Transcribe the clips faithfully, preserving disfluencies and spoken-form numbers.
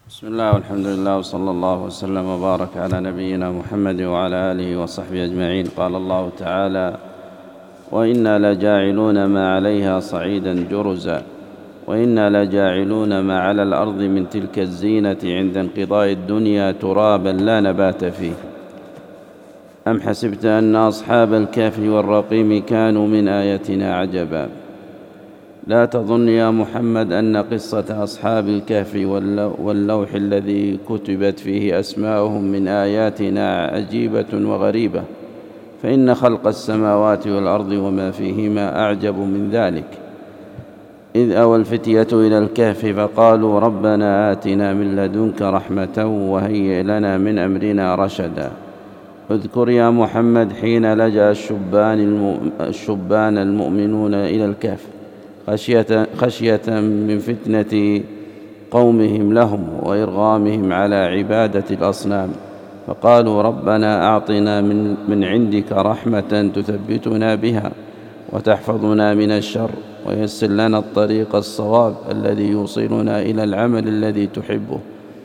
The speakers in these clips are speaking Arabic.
بسم الله والحمد لله وصلى الله وسلم وبارك على نبينا محمد وعلى آله وصحبه أجمعين. قال الله تعالى: وإنا لجاعلون ما عليها صعيدا جرزا وإنا لجاعلون ما على الأرض من تلك الزينة عند انقضاء الدنيا ترابا لا نبات فيه. أم حسبت أن أصحاب الكهف والرقيم كانوا من آياتنا عجبا. لا تظن يا محمد أن قصة أصحاب الكهف واللوح الذي كتبت فيه أسماؤهم من آياتنا عجيبة وغريبة، فإن خلق السماوات والأرض وما فيهما أعجب من ذلك. إذ أوى الفتية إلى الكهف فقالوا ربنا آتنا من لدنك رحمة وهيئ لنا من أمرنا رشدا. اذكر يا محمد حين لجأ الشبان المؤمنون إلى الكهف خشية, خشية من فتنة قومهم لهم وإرغامهم على عبادة الأصنام، فقالوا ربنا أعطنا من, من عندك رحمة تثبتنا بها وتحفظنا من الشر ويسر لنا الطريق الصواب الذي يوصلنا إلى العمل الذي تحبه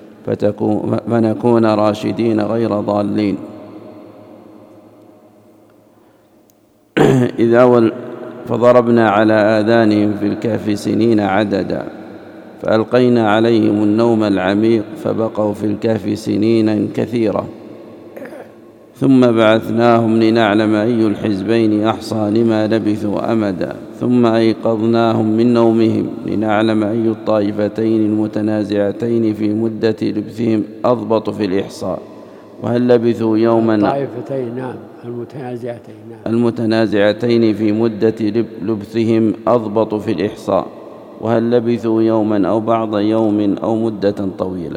فنكون راشدين غير ضالين. إذ أول فضربنا على آذانهم في الكهف سنين عددا فألقينا عليهم النوم العميق فبقوا في الكهف سنين كثيرة ثم بعثناهم لنعلم أي الحزبين أحصى لما لبثوا أمدا ثم أيقظناهم من نومهم لنعلم أي الطائفتين المتنازعتين في مدة لبثهم أضبط في الإحصاء وهل لبثوا يوما الطائفتين نعم المتنازعتين نعم المتنازعتين في مدة لبثهم أضبط في الإحصاء وهل لبثوا يوما أو بعض يوم أو مدة طويلة.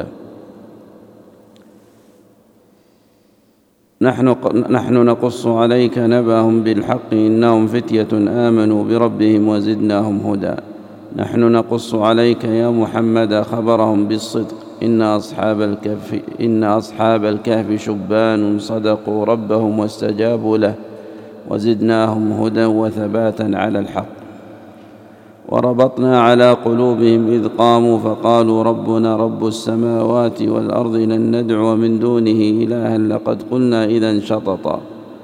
نحن, نحن نقص عليك نبأهم بالحق إنهم فتية آمنوا بربهم وزدناهم هدى. نحن نقص عليك يا محمد خبرهم بالصدق إن أصحاب الكهف إن أصحاب الكهف شبان صدقوا ربهم واستجابوا له وزدناهم هدى وثباتا على الحق. وربطنا على قلوبهم إذ قاموا فقالوا ربنا رب السماوات والأرض لن ندعو من دونه إلها لقد قلنا إذا شططا.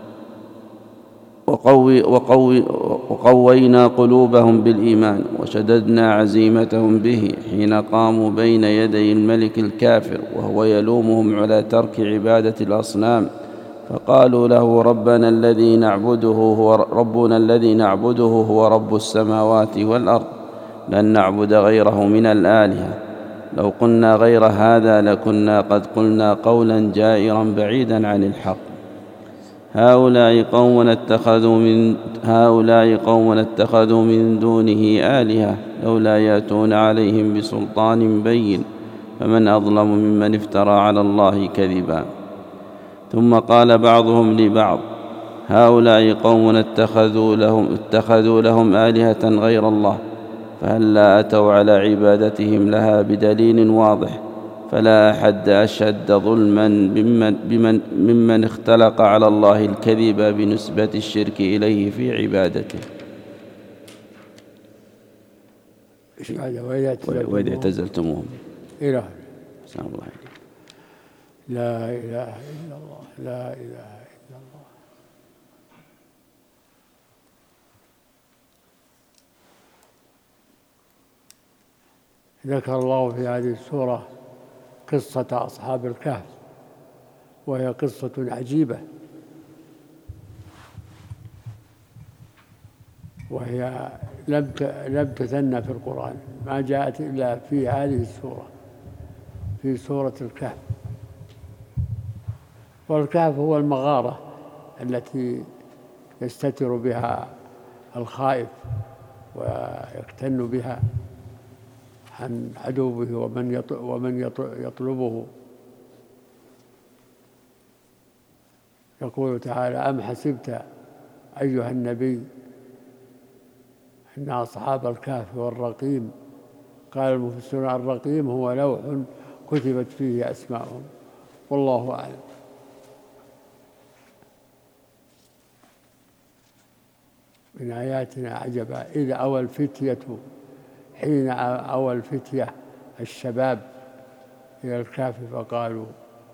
وقوي وقوي وقوينا قلوبهم بالإيمان وشددنا عزيمتهم به حين قاموا بين يدي الملك الكافر وهو يلومهم على ترك عبادة الأصنام، فقالوا له ربنا الذي نعبده هو ربنا الذي نعبده هو رب السماوات والأرض لن نعبد غيره من الآلهة لو قلنا غير هذا لكنا قد قلنا قولا جائرا بعيدا عن الحق. هؤلاء قوم اتخذوا من هؤلاء قوم اتخذوا من دونه آلهة لولا يأتون عليهم بسلطان بين فمن أظلم ممن افترى على الله كذبا. ثم قال بعضهم لبعض هؤلاء قوم اتخذوا لهم اتخذوا لهم آلهة غير الله فهل لا أتوا على عبادتهم لها بدليل واضح فلا أحد أشد ظلما ممن, بمن ممن اختلق على الله الكذب بنسبة الشرك إليه في عبادته. وإذ اعتزلتموهم إله سلام الله عليك. لا إله إلا الله لا إله إلا الله. ذكر الله في هذه السورة قصة أصحاب الكهف وهي قصة عجيبة وهي لم لم تثنى في القرآن ما جاءت إلا في هذه السورة في سورة الكهف. والكهف هو المغارة التي يستتر بها الخائف ويكتن بها عن عدوه ومن ومن يطلبه. يقول تعالى أم حسبت أيها النبي أن أصحاب الكهف والرقيم قال المفسرون الرقيم هو لوح كتبت فيه أسماءهم والله أعلم. من آياتنا عجبا إذ أوى الفتية حين أوى الفتية الشباب إلى الكهف فقالوا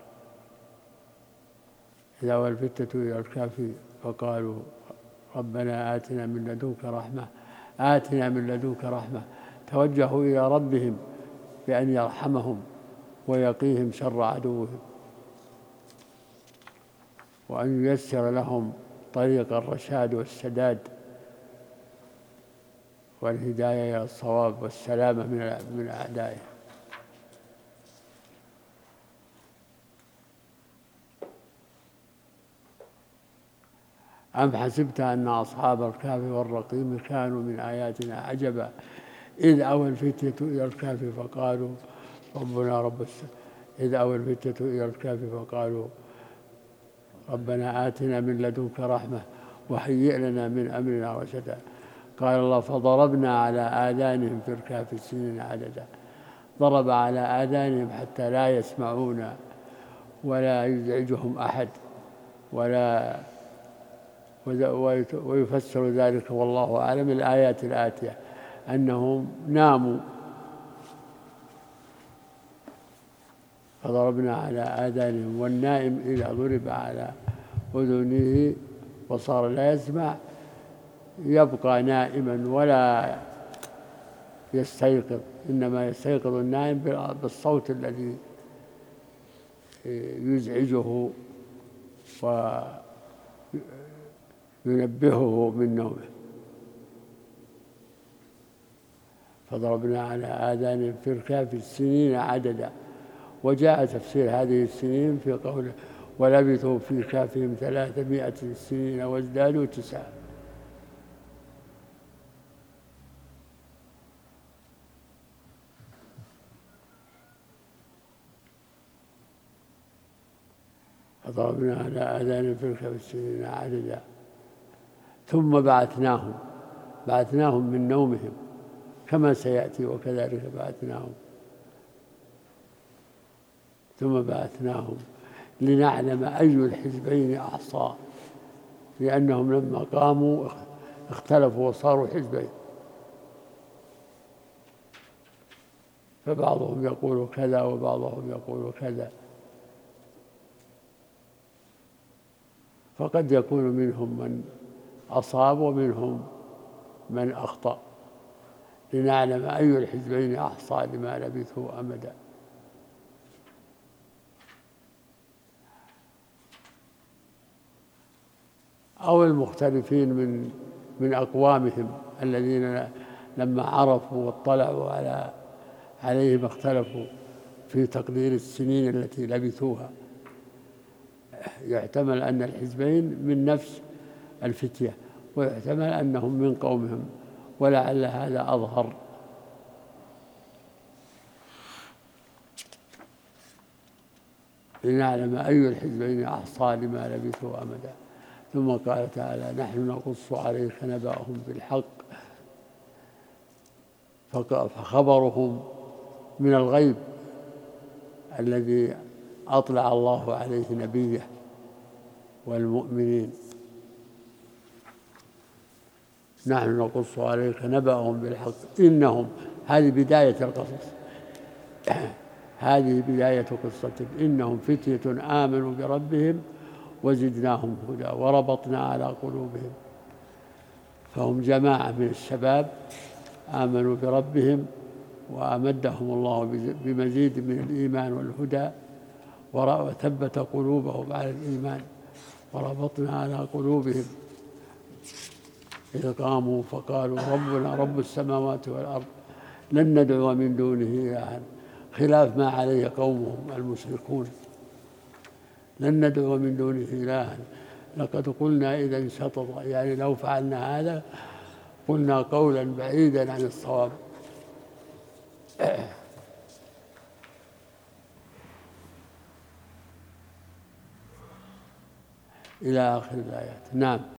إذا أوى الفتية إلى الكهف فقالوا ربنا آتنا من لدنك رحمة آتنا من لدنك رحمة توجهوا إلى ربهم بأن يرحمهم ويقيهم شر عدوهم وأن ييسر لهم طريق الرشاد والسداد والهداية إلى الصواب والسلامة من أعدائه. أم حسبت أن أصحاب الكهف والرقيم كانوا من آياتنا عجبا إذ أوى الفتية إلى الكهف فقالوا ربنا رب السماء إذ أوى الفتية إلى الكهف فقالوا ربنا آتنا من لدنك رحمة وهيئ لنا من أمرنا رشدا. قال الله فضربنا على آذانهم في الكهف سنين عددا. ضرب على آذانهم حتى لا يسمعون ولا يزعجهم أحد ولا ويفسر ذلك والله أعلم الآيات الآتية أنهم ناموا فضربنا على آذانهم والنائم إذا ضرب على أذنه وصار لا يسمع يبقى نائما ولا يستيقظ إنما يستيقظ النائم بالصوت الذي يزعجه وينبهه من نومه. فضربنا على آذانهم في الكهف السنين عددا. وجاء تفسير هذه السنين في قوله ولبثوا في كهفهم ثلاثمائة سنين وازدادوا تسعة. فضربنا على آذانهم في الكهف السنين عددا ثم بعثناهم بعثناهم من نومهم كما سيأتي وكذلك بعثناهم ثم بعثناهم لنعلم أي الحزبين أحصى لأنهم لما قاموا اختلفوا وصاروا حزبين فبعضهم يقول كذا وبعضهم يقول كذا فقد يكون منهم من أصاب ومنهم من أخطأ لنعلم أي الحزبين أحصى لما لبثوا أمدا. أو المختلفين من من أقوامهم الذين لما عرفوا واطلعوا على عليهم اختلفوا في تقدير السنين التي لبثوها. يحتمل أن الحزبين من نفس الفتية ويحتمل أنهم من قومهم ولعل هذا أظهر. لنعلم أي الحزبين أحصى لما لبثوا أمدا. ثم قال تعالى نحن نقص عليك نبأهم بالحق فخبرهم من الغيب الذي أطلع الله عليه نبيه والمؤمنين. نحن نقص عليك نبأهم بالحق إنهم هذه بداية القصص هذه بداية قصتهم إنهم فتية آمنوا بربهم وزدناهم هدى وربطنا على قلوبهم. فهم جماعة من الشباب آمنوا بربهم وأمدهم الله بمزيد من الإيمان والهدى وثبت قلوبهم على الإيمان وربطنا على قلوبهم إذ قاموا فقالوا ربنا رب السماوات والأرض لن ندعو من دونه إلها خلاف ما عليه قومهم المشركون. لن ندعو من دونه إلها لقد قلنا إذا شططا يعني لو فعلنا هذا قلنا قولا بعيدا عن الصواب. إلى آخر الآيات. نعم.